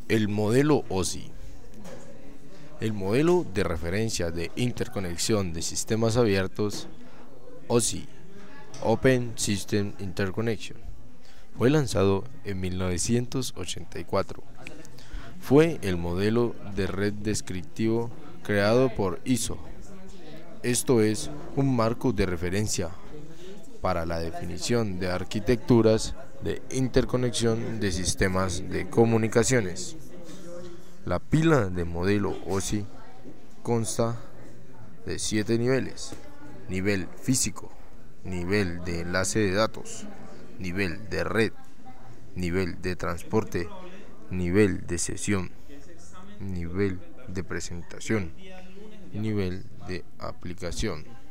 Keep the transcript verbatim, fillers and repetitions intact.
El modelo O S I. El modelo de referencia de interconexión de sistemas abiertos, O S I, Open System Interconnection, fue lanzado en mil novecientos ochenta y cuatro. Fue el modelo de red descriptivo creado por I S O. Esto es un marco de referencia para la definición de arquitecturas de interconexión de sistemas de comunicaciones. La pila de modelo O S I consta de siete niveles: nivel físico, nivel de enlace de datos, nivel de red, nivel de transporte, nivel de sesión, nivel de presentación, nivel de aplicación.